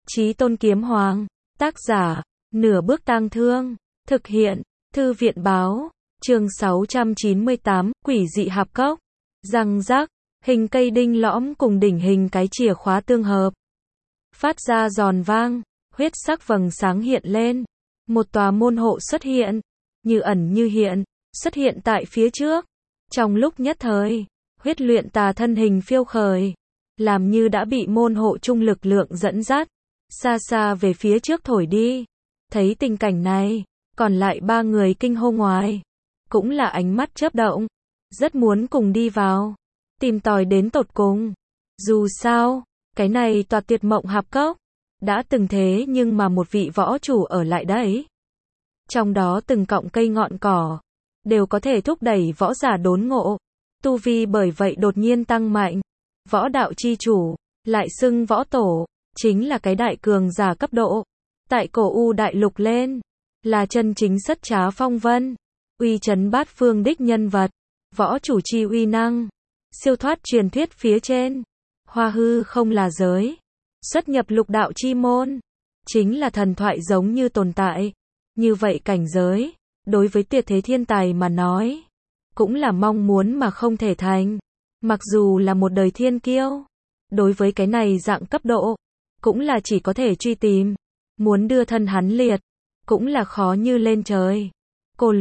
Chí Tôn Kiếm Hoàng, tác giả, Nửa Bước Tang Thương, thực hiện, Thư viện báo, chương 698, Quỷ dị hạp cốc, răng rác, hình cây đinh lõm cùng đỉnh hình cái chìa khóa tương hợp. Phát ra giòn vang, huyết sắc vầng sáng hiện lên, một tòa môn hộ xuất hiện, như ẩn như hiện, xuất hiện tại phía trước. Trong lúc nhất thời, huyết luyện tà thân hình phiêu khởi, làm như đã bị môn hộ chung lực lượng dẫn dắt, xa xa về phía trước thổi đi. Thấy tình cảnh này, còn lại ba người kinh hô ngoài, cũng là ánh mắt chớp động, rất muốn cùng đi vào, tìm tòi đến tột cùng. Dù sao, cái này tòa Tuyệt Mộng Hạp Cốc, đã từng thế nhưng mà một vị võ chủ ở lại đấy. Trong đó từng cọng cây ngọn cỏ, đều có thể thúc đẩy võ giả đốn ngộ, tu vi bởi vậy đột nhiên tăng mạnh. Võ đạo chi chủ, lại xưng võ tổ, chính là cái đại cường giả cấp độ. Tại cổ U đại lục lên, là chân chính sất trá phong vân, uy chấn bát phương đích nhân vật, võ chủ chi uy năng, siêu thoát truyền thuyết phía trên. Hoa hư không là giới, xuất nhập lục đạo chi môn, chính là thần thoại giống như tồn tại. Như vậy cảnh giới, đối với tuyệt thế thiên tài mà nói, cũng là mong muốn mà không thể thành. Mặc dù là một đời thiên kiêu, đối với cái này dạng cấp độ, cũng là chỉ có thể truy tìm. Muốn đưa thân hắn liệt, cũng là khó như lên trời. Cô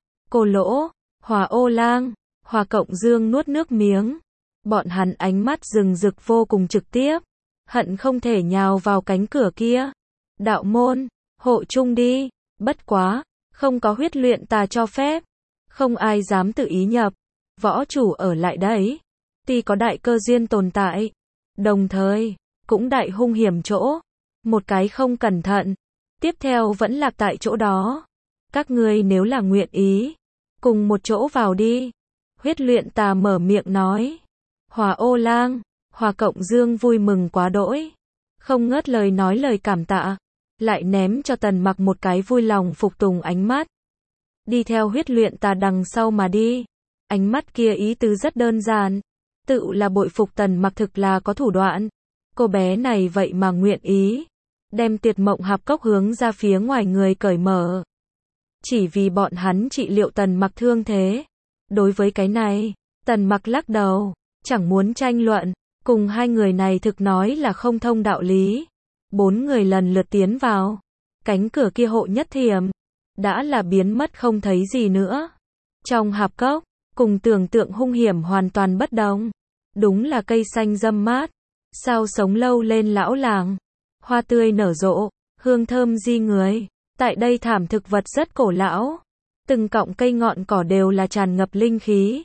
lỗ, Hòa Ô Lang, Hòa Cộng Dương nuốt nước miếng. Bọn hắn ánh mắt rừng rực vô cùng trực tiếp, hận không thể nhào vào cánh cửa kia. Đạo môn, hộ chung đi, bất quá, không có huyết luyện tà cho phép, không ai dám tự ý nhập. Võ chủ ở lại đấy, tuy có đại cơ duyên tồn tại, đồng thời, cũng đại hung hiểm chỗ. Một cái không cẩn thận, tiếp theo vẫn lạc tại chỗ đó. Các ngươi nếu là nguyện ý, cùng một chỗ vào đi. Huyết luyện tà mở miệng nói. Hòa Ô Lang, Hòa Cộng Dương vui mừng quá đỗi, không ngớt lời nói lời cảm tạ, lại ném cho Tần Mặc một cái vui lòng phục tùng ánh mắt. Đi theo huyết luyện tà đằng sau mà đi. Ánh mắt kia ý tứ rất đơn giản, tự là bội phục Tần Mặc thực là có thủ đoạn. Cô bé này vậy mà nguyện ý đem Tuyệt Mộng Hạp Cốc hướng ra phía ngoài người cởi mở, chỉ vì bọn hắn trị liệu Tần Mặc thương thế. Đối với cái này, Tần Mặc lắc đầu, chẳng muốn tranh luận, cùng hai người này thực nói là không thông đạo lý. Bốn người lần lượt tiến vào, cánh cửa kia hộ nhất thiểm, đã là biến mất không thấy gì nữa. Trong hạp cốc, cùng tưởng tượng hung hiểm hoàn toàn bất đồng. Đúng là cây xanh râm mát, sao sống lâu lên lão làng, hoa tươi nở rộ, hương thơm di người. Tại đây thảm thực vật rất cổ lão, từng cọng cây ngọn cỏ đều là tràn ngập linh khí,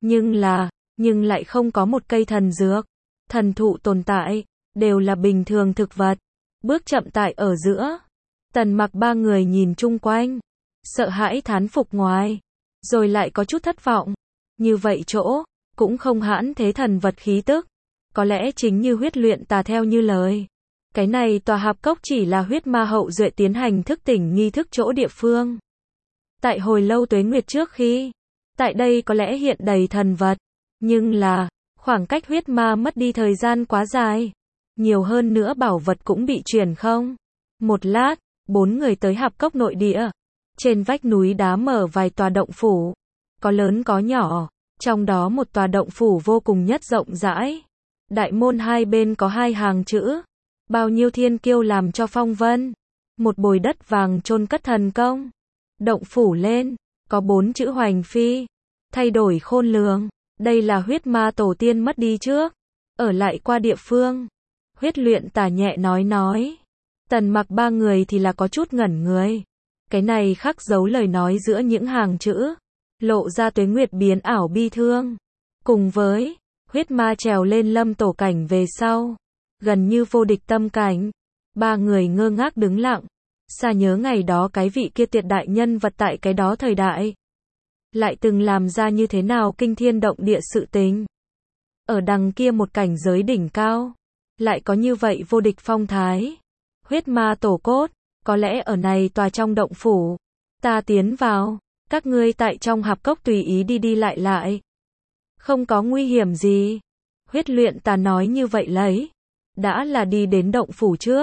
nhưng lại không có một cây thần dược, thần thụ tồn tại, đều là bình thường thực vật. Bước chậm tại ở giữa, Tần Mặc ba người nhìn chung quanh, sợ hãi thán phục ngoài, rồi lại có chút thất vọng. Như vậy chỗ, cũng không hãn thế thần vật khí tức. Có lẽ chính như huyết luyện tà theo như lời, cái này tòa hạp cốc chỉ là huyết ma hậu duệ tiến hành thức tỉnh nghi thức chỗ địa phương. Tại hồi lâu tuế nguyệt trước khi, tại đây có lẽ hiện đầy thần vật, nhưng là, khoảng cách huyết ma mất đi thời gian quá dài. Nhiều hơn nữa bảo vật cũng bị chuyển không. Một lát, bốn người tới hạp cốc nội địa. Trên vách núi đá mở vài tòa động phủ, có lớn có nhỏ, trong đó một tòa động phủ vô cùng nhất rộng rãi. Đại môn hai bên có hai hàng chữ, bao nhiêu thiên kiêu làm cho phong vân, một bồi đất vàng chôn cất thần công. Động phủ lên, có 4 chữ hoành phi, thay đổi khôn lường. Đây là huyết ma tổ tiên mất đi trước, ở lại qua địa phương. Huyết luyện tà nhẹ nói. Tần Mặc ba người thì là có chút ngẩn người. Cái này khắc dấu lời nói giữa những hàng chữ, lộ ra tuế nguyệt biến ảo bi thương. Cùng với huyết ma trèo lên lâm tổ cảnh về sau, gần như vô địch tâm cảnh. Ba người ngơ ngác đứng lặng, xa nhớ ngày đó cái vị kia tuyệt đại nhân vật tại cái đó thời đại, lại từng làm ra như thế nào kinh thiên động địa sự tình. Ở đằng kia một cảnh giới đỉnh cao, lại có như vậy vô địch phong thái. Huyết ma tổ cốt, có lẽ ở này tòa trong động phủ. Ta tiến vào, các ngươi tại trong hạp cốc tùy ý đi đi lại lại, không có nguy hiểm gì. Huyết luyện tà nói như vậy lấy, đã là đi đến động phủ trước,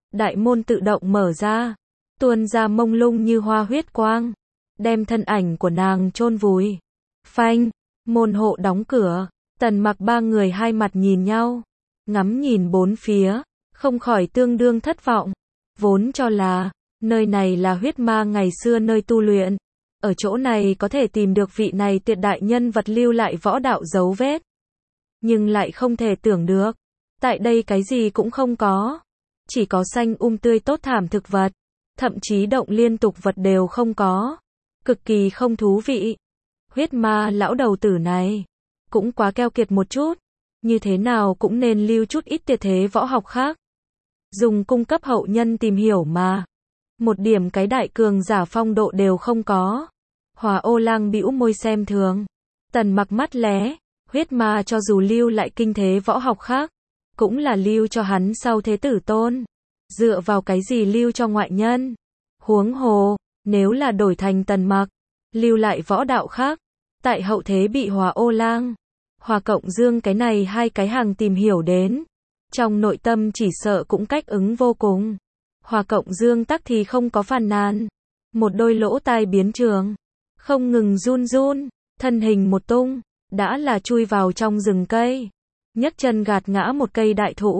đại môn tự động mở ra, tuôn ra mông lung như hoa huyết quang, đem thân ảnh của nàng chôn vùi. Phanh, môn hộ đóng cửa, Tần Mặc ba người hai mặt nhìn nhau, ngắm nhìn bốn phía, không khỏi tương đương thất vọng. Vốn cho là, nơi này là huyết ma ngày xưa nơi tu luyện. Ở chỗ này có thể tìm được vị này tuyệt đại nhân vật lưu lại võ đạo dấu vết. Nhưng lại không thể tưởng được, tại đây cái gì cũng không có. Chỉ có xanh tươi tốt thảm thực vật, thậm chí động liên tục vật đều không có. Cực kỳ không thú vị. Huyết ma lão đầu tử này, cũng quá keo kiệt một chút. Như thế nào cũng nên lưu chút ít tuyệt thế võ học khác. Dùng cung cấp hậu nhân tìm hiểu mà. Một điểm cái đại cường giả phong độ đều không có. Hỏa Ô Lang bĩu môi xem thường. Tần Mặc mắt lé, huyết ma cho dù lưu lại kinh thế võ học khác, cũng là lưu cho hắn sau thế tử tôn. Dựa vào cái gì lưu cho ngoại nhân? Huống hồ, nếu là đổi thành Tần Mặc, lưu lại võ đạo khác, tại hậu thế bị Hỏa Ô Lang, Hỏa Cộng Dương cái này hai cái hàng tìm hiểu đến, trong nội tâm chỉ sợ cũng cách ứng vô cùng. Hỏa Cộng Dương tắc thì không có phàn nàn, một đôi lỗ tai biến trường, không ngừng run run, thân hình một tung, đã là chui vào trong rừng cây, nhấc chân gạt ngã một cây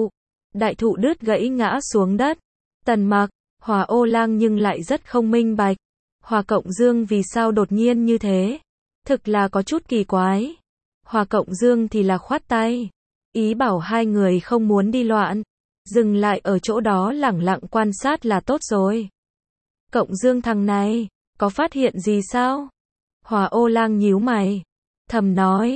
đại thụ đứt gãy ngã xuống đất. Tần Mặc, Hỏa Ô Lang nhưng lại rất không minh bạch, Hỏa Cộng Dương vì sao đột nhiên như thế, thực là có chút kỳ quái. Hỏa Cộng Dương thì là khoát tay, ý bảo hai người không muốn đi loạn, dừng lại ở chỗ đó lẳng lặng quan sát là tốt rồi. Cộng Dương thằng này, có phát hiện gì sao? Hỏa Ô Lang nhíu mày, thầm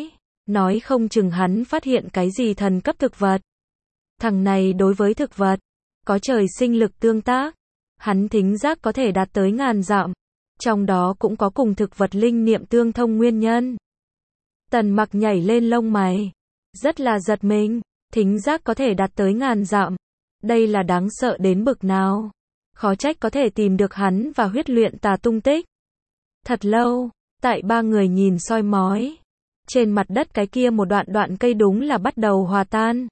nói không chừng hắn phát hiện cái gì thần cấp thực vật. Thằng này đối với thực vật, có trời sinh lực tương tác, hắn thính giác có thể đạt tới ngàn dặm, trong đó cũng có cùng thực vật linh niệm tương thông nguyên nhân. Tần Mặc nhảy lên lông mày, rất là giật mình, thính giác có thể đạt tới ngàn dặm, đây là đáng sợ đến bực nào. Khó trách có thể tìm được hắn và huyết luyện tà tung tích. Thật lâu, tại ba người nhìn soi mói, trên mặt đất cái kia một đoạn cây đúng là bắt đầu hòa tan,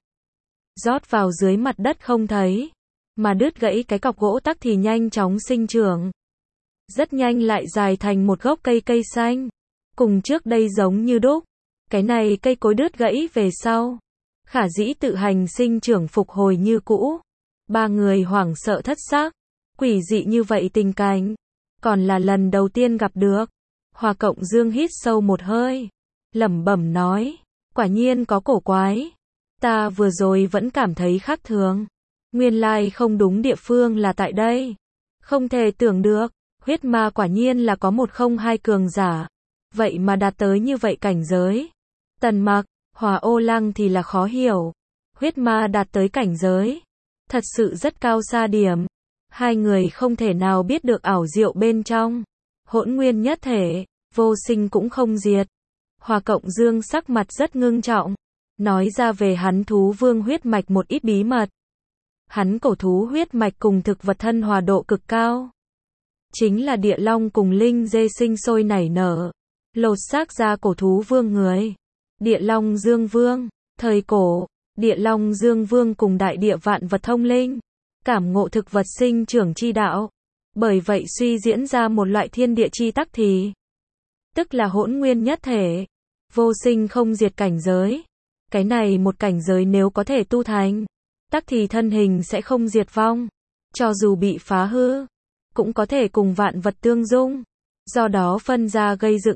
rót vào dưới mặt đất không thấy, mà đứt gãy cái cọc gỗ tắc thì nhanh chóng sinh trưởng, rất nhanh lại dài thành một gốc cây xanh, cùng trước đây giống như đúc. Cái này cây cối đứt gãy về sau, khả dĩ tự hành sinh trưởng phục hồi như cũ. Ba người hoảng sợ thất xác, quỷ dị như vậy tình cảnh, còn là lần đầu tiên gặp được. Hỏa Cộng Dương hít sâu một hơi, lẩm bẩm nói, quả nhiên có cổ quái. Ta vừa rồi vẫn cảm thấy khác thường, nguyên lai không đúng địa phương là tại đây. Không thể tưởng được, huyết ma quả nhiên là có một không hai cường giả, vậy mà đạt tới như vậy cảnh giới. Tần Mặc, Hỏa Ô Lang thì là khó hiểu, huyết ma đạt tới cảnh giới, thật sự rất cao xa điểm. Hai người không thể nào biết được ảo diệu bên trong, hỗn nguyên nhất thể, vô sinh cũng không diệt. Hỏa Cộng Dương sắc mặt rất ngưng trọng, nói ra về hắn thú vương huyết mạch một ít bí mật. Hắn cổ thú huyết mạch cùng thực vật thân hòa độ cực cao, chính là địa long cùng linh dê sinh sôi nảy nở, lột xác ra cổ thú vương người. Địa Long Dương Vương, thời cổ, Địa Long Dương Vương cùng đại địa vạn vật thông linh, cảm ngộ thực vật sinh trưởng chi đạo, bởi vậy suy diễn ra một loại thiên địa chi tắc thì, tức là hỗn nguyên nhất thể, vô sinh không diệt cảnh giới. Cái này một cảnh giới nếu có thể tu thành, tắc thì thân hình sẽ không diệt vong, cho dù bị phá hư, cũng có thể cùng vạn vật tương dung, do đó phân ra gây dựng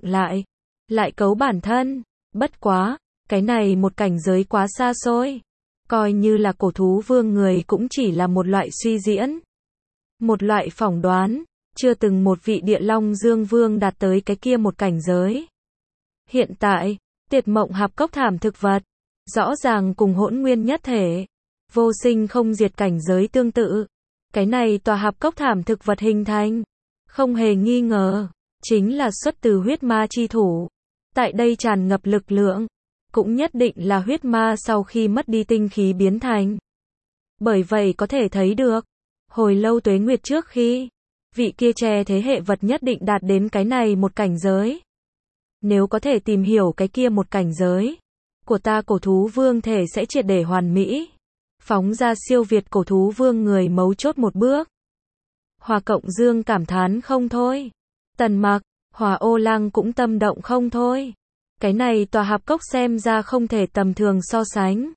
lại cấu bản thân. Bất quá, cái này một cảnh giới quá xa xôi, coi như là cổ thú vương người cũng chỉ là một loại suy diễn, một loại phỏng đoán, chưa từng một vị Địa Long Dương Vương đạt tới cái kia một cảnh giới. Hiện tại, Tuyệt Mộng Hạp Cốc thảm thực vật, rõ ràng cùng hỗn nguyên nhất thể, vô sinh không diệt cảnh giới tương tự. Cái này tòa hạp cốc thảm thực vật hình thành, không hề nghi ngờ, chính là xuất từ huyết ma chi thủ. Tại đây tràn ngập lực lượng, cũng nhất định là huyết ma sau khi mất đi tinh khí biến thành. Bởi vậy có thể thấy được, hồi lâu tuế nguyệt trước khi, vị kia che thế hệ vật nhất định đạt đến cái này một cảnh giới. Nếu có thể tìm hiểu cái kia một cảnh giới, của ta cổ thú vương thể sẽ triệt để hoàn mỹ. phóng ra siêu việt cổ thú vương người mấu chốt một bước. Hòa Cộng Dương cảm thán không thôi. Tần Mặc, Hỏa Ô Lang cũng tâm động không thôi. Cái này tòa hạp cốc xem ra không thể tầm thường so sánh.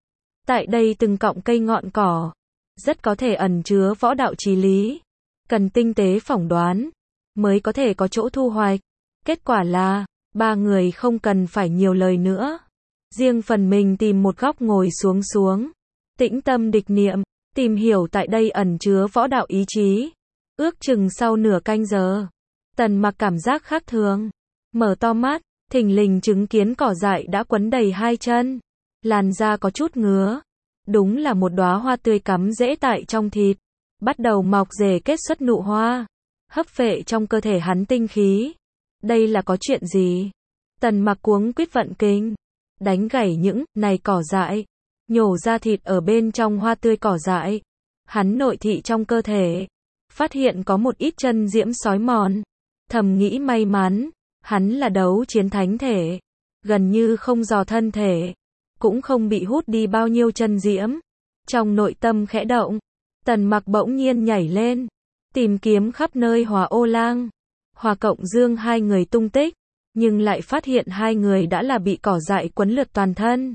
Tại đây từng cọng cây ngọn cỏ, rất có thể ẩn chứa võ đạo chí lý. Cần tinh tế phỏng đoán, mới có thể có chỗ thu hoạch. Kết quả là, ba người không cần phải nhiều lời nữa. Riêng phần mình tìm một góc ngồi xuống. Tĩnh tâm địch niệm, tìm hiểu tại đây ẩn chứa võ đạo ý chí. Ước chừng sau nửa canh giờ, Tần Mặc cảm giác khác thường. Mở to mắt, thình lình chứng kiến cỏ dại đã quấn đầy hai chân. Làn da có chút ngứa. Đúng là một đóa hoa tươi cắm rễ tại trong thịt. Bắt đầu mọc rễ kết xuất nụ hoa. Hấp phệ trong cơ thể hắn tinh khí. Đây là có chuyện gì? Tần Mặc cuống quýt vận kinh. Đánh gãy những này cỏ dại. Nhổ ra thịt ở bên trong hoa tươi cỏ dại. Hắn nội thị trong cơ thể. Phát hiện có một ít chân diễm sói mòn. Thầm nghĩ may mắn. Hắn là đấu chiến thánh thể. Gần như không dò thân thể. Cũng không bị hút đi bao nhiêu chân diễm. Trong nội tâm khẽ động. Tần Mặc bỗng nhiên nhảy lên. Tìm kiếm khắp nơi Hỏa Ô Lang, Hòa Cộng Dương hai người tung tích. Nhưng lại phát hiện hai người đã là bị cỏ dại quấn lượt toàn thân.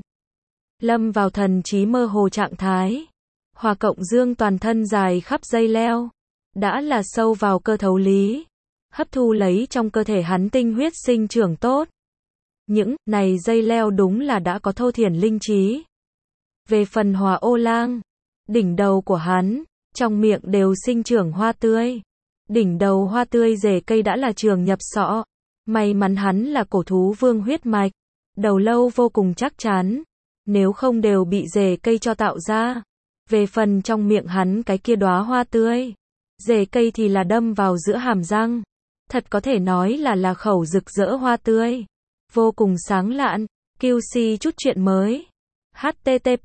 Lâm vào thần trí mơ hồ trạng thái. Hòa Cộng Dương toàn thân dài khắp dây leo. Đã là sâu vào cơ thấu lý. Hấp thu lấy trong cơ thể hắn tinh huyết sinh trưởng tốt. Những này dây leo đúng là đã có thô thiển linh trí. Về phần Hỏa Ô Lang, đỉnh đầu của hắn, trong miệng đều sinh trưởng hoa tươi. Đỉnh đầu hoa tươi rễ cây đã là trường nhập sọ. May mắn hắn là cổ thú vương huyết mạch. Đầu lâu vô cùng chắc chắn. Nếu không đều bị rễ cây cho tạo ra. Về phần trong miệng hắn cái kia đóa hoa tươi. Rễ cây thì là đâm vào giữa hàm răng. Thật có thể nói là khẩu rực rỡ hoa tươi. Vô cùng sáng lạn. QC chút chuyện mới. http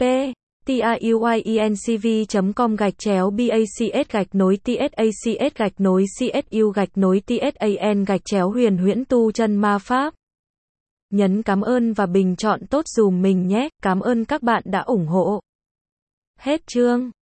truyện.com/bacs-tacs-csu-tsan-huyền huyễn tu chân ma pháp. Nhấn cảm ơn và bình chọn tốt dùm mình nhé. Cảm ơn các bạn đã ủng hộ. Hết chương.